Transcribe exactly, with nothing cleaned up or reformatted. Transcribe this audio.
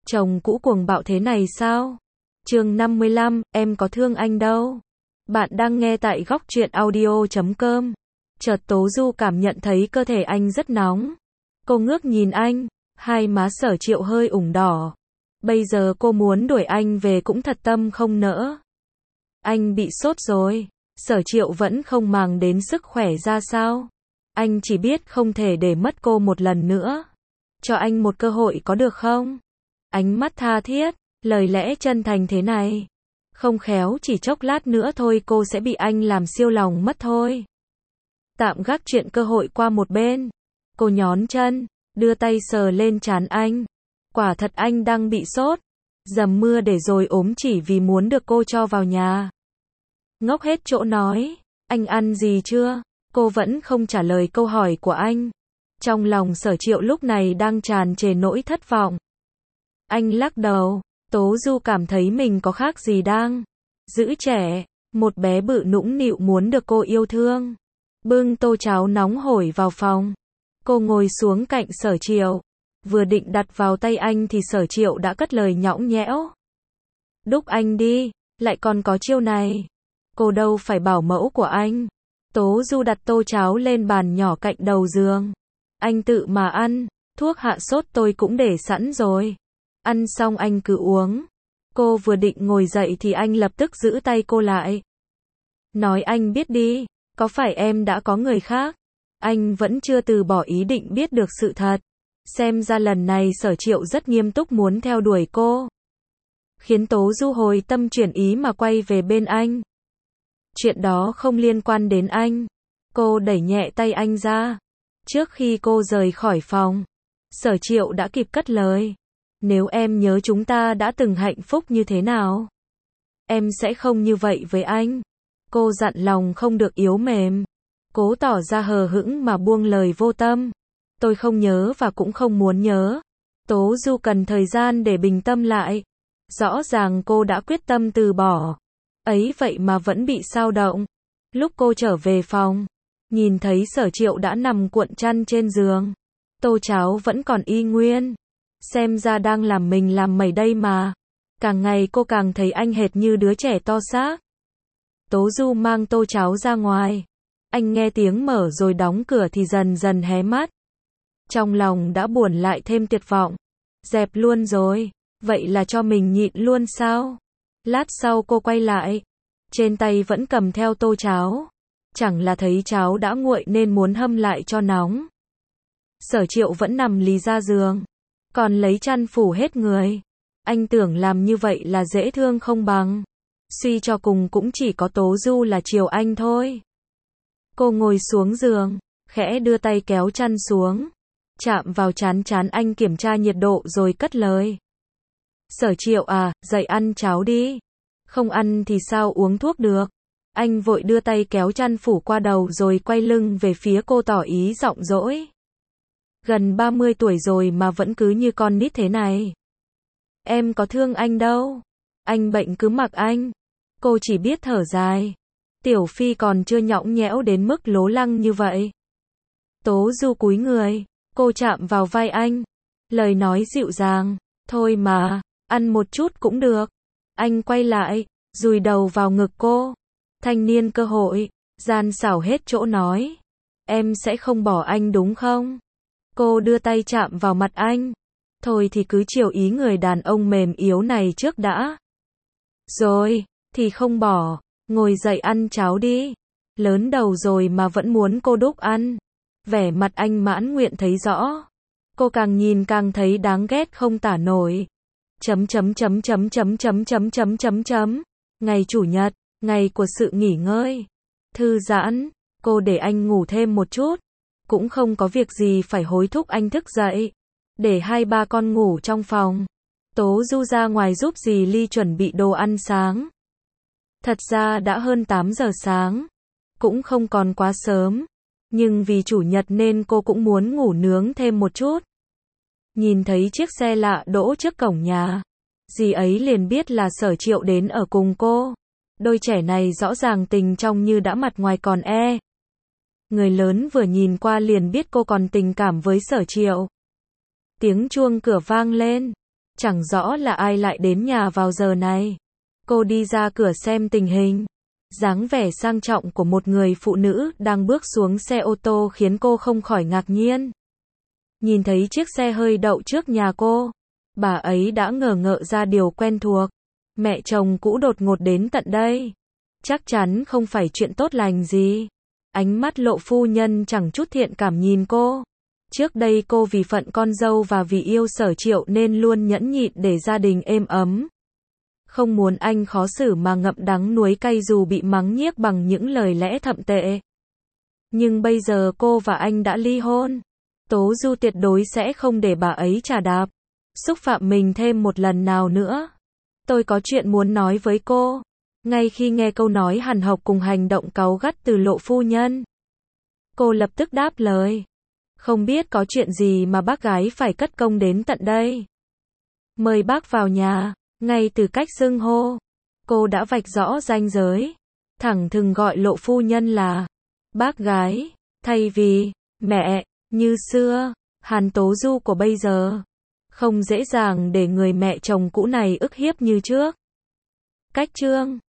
Chồng cũ cuồng bạo thế này sao? Chương năm mươi lăm, em có thương anh đâu. Bạn đang nghe tại góc truyện audio chấm com. Chợt Tố Du cảm nhận thấy cơ thể anh rất nóng. Cô ngước nhìn anh, hai má Sở Triệu hơi ửng đỏ. Bây giờ cô muốn đuổi anh về cũng thật tâm không nỡ. Anh bị sốt rồi. Sở Triệu vẫn không màng đến sức khỏe ra sao. Anh chỉ biết không thể để mất cô một lần nữa. Cho anh một cơ hội có được không? Ánh mắt tha thiết, lời lẽ chân thành thế này. Không khéo chỉ chốc lát nữa thôi cô sẽ bị anh làm siêu lòng mất thôi. Tạm gác chuyện cơ hội qua một bên. Cô nhón chân, đưa tay sờ lên trán anh. Quả thật anh đang bị sốt. Dầm mưa để rồi ốm chỉ vì muốn được cô cho vào nhà. Ngốc hết chỗ nói. Anh ăn gì chưa? Cô vẫn không trả lời câu hỏi của anh. Trong lòng Sở Triệu lúc này đang tràn trề nỗi thất vọng. Anh lắc đầu. Tố Du cảm thấy mình có khác gì đang giữ trẻ. Một bé bự nũng nịu muốn được cô yêu thương. Bưng tô cháo nóng hổi vào phòng. Cô ngồi xuống cạnh Sở Triệu. Vừa định đặt vào tay anh thì Sở Triệu đã cất lời nhõng nhẽo. Đúc anh đi, lại còn có chiêu này. Cô đâu phải bảo mẫu của anh. Tố Du đặt tô cháo lên bàn nhỏ cạnh đầu giường. Anh tự mà ăn, thuốc hạ sốt tôi cũng để sẵn rồi. Ăn xong anh cứ uống. Cô vừa định ngồi dậy thì anh lập tức giữ tay cô lại. Nói anh biết đi, có phải em đã có người khác? Anh vẫn chưa từ bỏ ý định biết được sự thật. Xem ra lần này Sở Triệu rất nghiêm túc muốn theo đuổi cô. Khiến Tố Du hồi tâm chuyển ý mà quay về bên anh. Chuyện đó không liên quan đến anh. Cô đẩy nhẹ tay anh ra. Trước khi cô rời khỏi phòng, Sở Triệu đã kịp cất lời. Nếu em nhớ chúng ta đã từng hạnh phúc như thế nào, em sẽ không như vậy với anh. Cô dặn lòng không được yếu mềm. Cố tỏ ra hờ hững mà buông lời vô tâm. Tôi không nhớ và cũng không muốn nhớ. Tố Du cần thời gian để bình tâm lại. Rõ ràng cô đã quyết tâm từ bỏ. Ấy vậy mà vẫn bị xao động. Lúc cô trở về phòng, nhìn thấy Sở Triệu đã nằm cuộn chăn trên giường. Tô cháo vẫn còn y nguyên. Xem ra đang làm mình làm mẩy đây mà. Càng ngày cô càng thấy anh hệt như đứa trẻ to xác. Tố Du mang tô cháo ra ngoài. Anh nghe tiếng mở rồi đóng cửa thì dần dần hé mắt. Trong lòng đã buồn lại thêm tuyệt vọng. Dẹp luôn rồi. Vậy là cho mình nhịn luôn sao? Lát sau cô quay lại. Trên tay vẫn cầm theo tô cháo. Chẳng là thấy cháo đã nguội nên muốn hâm lại cho nóng. Sở Triệu vẫn nằm lì ra giường. Còn lấy chăn phủ hết người. Anh tưởng làm như vậy là dễ thương không bằng. Suy cho cùng cũng chỉ có Tố Du là chiều anh thôi. Cô ngồi xuống giường, khẽ đưa tay kéo chăn xuống. Chạm vào trán trán anh kiểm tra nhiệt độ rồi cất lời. Sở Triệu à, dậy ăn cháo đi. Không ăn thì sao uống thuốc được. Anh vội đưa tay kéo chăn phủ qua đầu rồi quay lưng về phía cô tỏ ý giọng dỗi. Gần ba mươi tuổi rồi mà vẫn cứ như con nít thế này. Em có thương anh đâu. Anh bệnh cứ mặc anh. Cô chỉ biết thở dài. Tiểu Phi còn chưa nhõng nhẽo đến mức lố lăng như vậy. Tố Du cúi người. Cô chạm vào vai anh. Lời nói dịu dàng. Thôi mà, ăn một chút cũng được. Anh quay lại, dùi đầu vào ngực cô. Thanh niên cơ hội, gian xảo hết chỗ nói. Em sẽ không bỏ anh đúng không? Cô đưa tay chạm vào mặt anh. Thôi thì cứ chiều ý người đàn ông mềm yếu này trước đã. Rồi, thì không bỏ. Ngồi dậy ăn cháo đi. Lớn đầu rồi mà vẫn muốn cô đúc ăn. Vẻ mặt anh mãn nguyện thấy rõ. Cô càng nhìn càng thấy đáng ghét không tả nổi. Chấm chấm chấm chấm chấm chấm chấm chấm chấm chấm. Ngày Chủ nhật, ngày của sự nghỉ ngơi, thư giãn. Cô để anh ngủ thêm một chút. Cũng không có việc gì phải hối thúc anh thức dậy. Để hai ba con ngủ trong phòng. Tố Du ra ngoài giúp dì Ly chuẩn bị đồ ăn sáng. Thật ra đã hơn tám giờ sáng. Cũng không còn quá sớm. Nhưng vì Chủ nhật nên cô cũng muốn ngủ nướng thêm một chút. Nhìn thấy chiếc xe lạ đỗ trước cổng nhà. Dì ấy liền biết là Sở Triệu đến ở cùng cô. Đôi trẻ này rõ ràng tình trong như đã mặt ngoài còn e. Người lớn vừa nhìn qua liền biết cô còn tình cảm với Sở Triệu. Tiếng chuông cửa vang lên. chẳng rõ là ai lại đến nhà vào giờ này. Cô đi ra cửa xem tình hình. Dáng vẻ sang trọng của một người phụ nữ đang bước xuống xe ô tô khiến cô không khỏi ngạc nhiên. Nhìn thấy chiếc xe hơi đậu trước nhà cô, bà ấy đã ngờ ngợ ra điều quen thuộc. Mẹ chồng cũ đột ngột đến tận đây. Chắc chắn không phải chuyện tốt lành gì. Ánh mắt Lộ phu nhân chẳng chút thiện cảm nhìn cô. Trước đây cô vì phận con dâu và vì yêu Sở Triệu nên luôn nhẫn nhịn để gia đình êm ấm. Không muốn anh khó xử mà ngậm đắng nuối cay dù bị mắng nhiếc bằng những lời lẽ thậm tệ. Nhưng bây giờ cô và anh đã ly hôn. Tố Du tuyệt đối sẽ không để bà ấy trà đạp, xúc phạm mình thêm một lần nào nữa. Tôi có chuyện muốn nói với cô. Ngay khi nghe câu nói hằn học cùng hành động cáu gắt từ Lộ phu nhân, cô lập tức đáp lời. Không biết có chuyện gì mà bác gái phải cất công đến tận đây. Mời bác vào nhà. Ngay từ cách xưng hô, cô đã vạch rõ ranh giới. Thẳng thừng gọi Lộ phu nhân là bác gái, thay vì mẹ, như xưa. Hàn Tố Du của bây giờ không dễ dàng để người mẹ chồng cũ này ức hiếp như trước. Cách chương